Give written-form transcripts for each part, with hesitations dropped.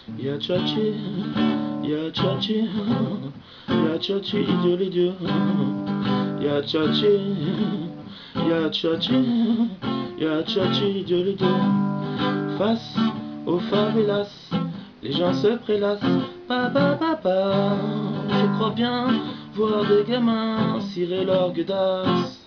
Ya tchatchi, ya tchatchi, ya tchatchi, idiot l'idiot. Ya tchatchi, ya tchatchi, ya tchatchi, idiot l'idiot. Face aux favelas, les gens se prélassent. Papa, je crois bien voir des gamins cirer l'orgue d'as.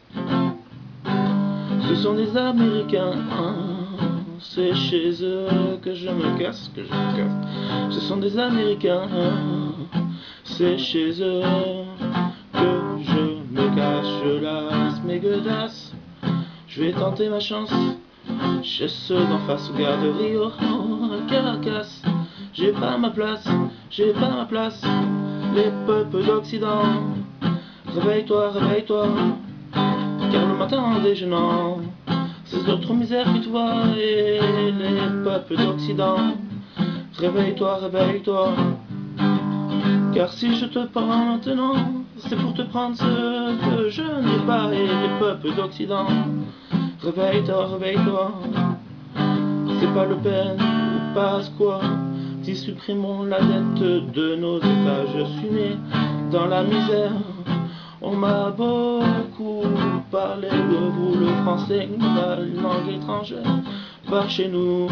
Ce sont des Américains, c'est chez eux que je me casse, Ce sont des Américains, c'est chez eux que je me cache, je lasse mes godasses. Je vais tenter ma chance chez ceux d'en face aux garderies, Caracas. J'ai pas ma place, j'ai pas ma place. Les peuples d'Occident, réveille-toi, réveille-toi. Car le matin en déjeunant, c'est d'autres misères que toi et les peuples d'Occident. Réveille-toi, réveille-toi. Car si je te parle maintenant, c'est pour te prendre ce que je n'ai pas et les peuples d'Occident. Réveille-toi, réveille-toi. C'est pas le peine ou pas quoi. Si supprimons la dette de nos États, je suis né dans la misère. On m'a beaucoup parlé de vous, le français, la langue étrangère, par chez nous.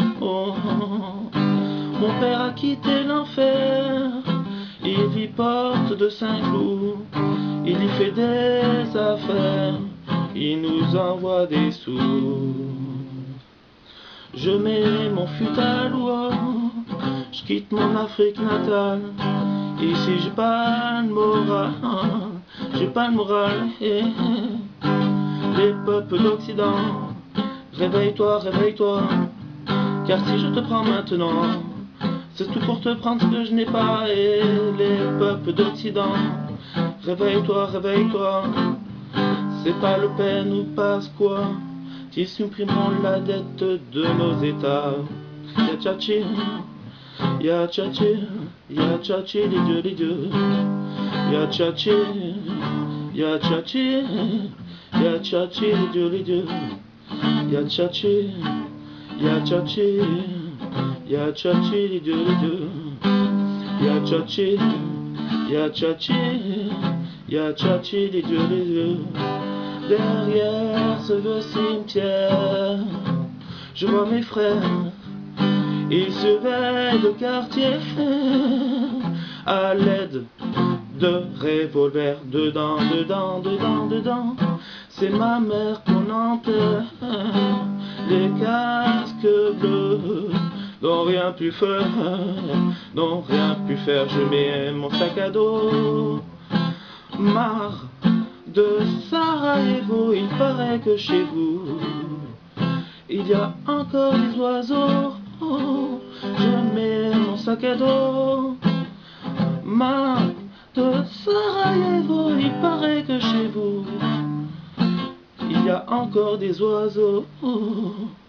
Mon père a quitté l'enfer, il vit porte de Saint-Cloud, il y fait des affaires, il nous envoie des sous. Je mets mon fut à l'eau, je quitte mon Afrique natale, ici j'ai pas le moral. J'ai pas le moral, Les peuples d'Occident, réveille-toi, réveille-toi. Car si je te prends maintenant, c'est tout pour te prendre ce que je n'ai pas. Et les peuples d'Occident, réveille-toi, réveille-toi. C'est pas le peine ou pas quoi. Qui supprimons la dette de nos États. Ya tchatchi, ya tchatchi, ya tchatchi, les dieux. Ya tchatchi, ya tchatchi, ya tchatchi, les dieux. Ya tchatchi, ya tchatchi, ya tchatchi, les dieux. Ya tchatchi, ya tchatchi, ya tchatchi, les dieux. Derrière ce vieux cimetière, je vois mes frères, ils surveillent le quartier à l'aide de revolvers. Dedans, c'est ma mère qu'on enterre. Les casques bleus n'ont rien pu faire, Je mets mon sac à dos, marre de Sarajevo. Il paraît que chez vous il y a encore des oiseaux. Je mets mon sac à dos, marre de Sarajevo. Il paraît que chez vous il y a encore des oiseaux.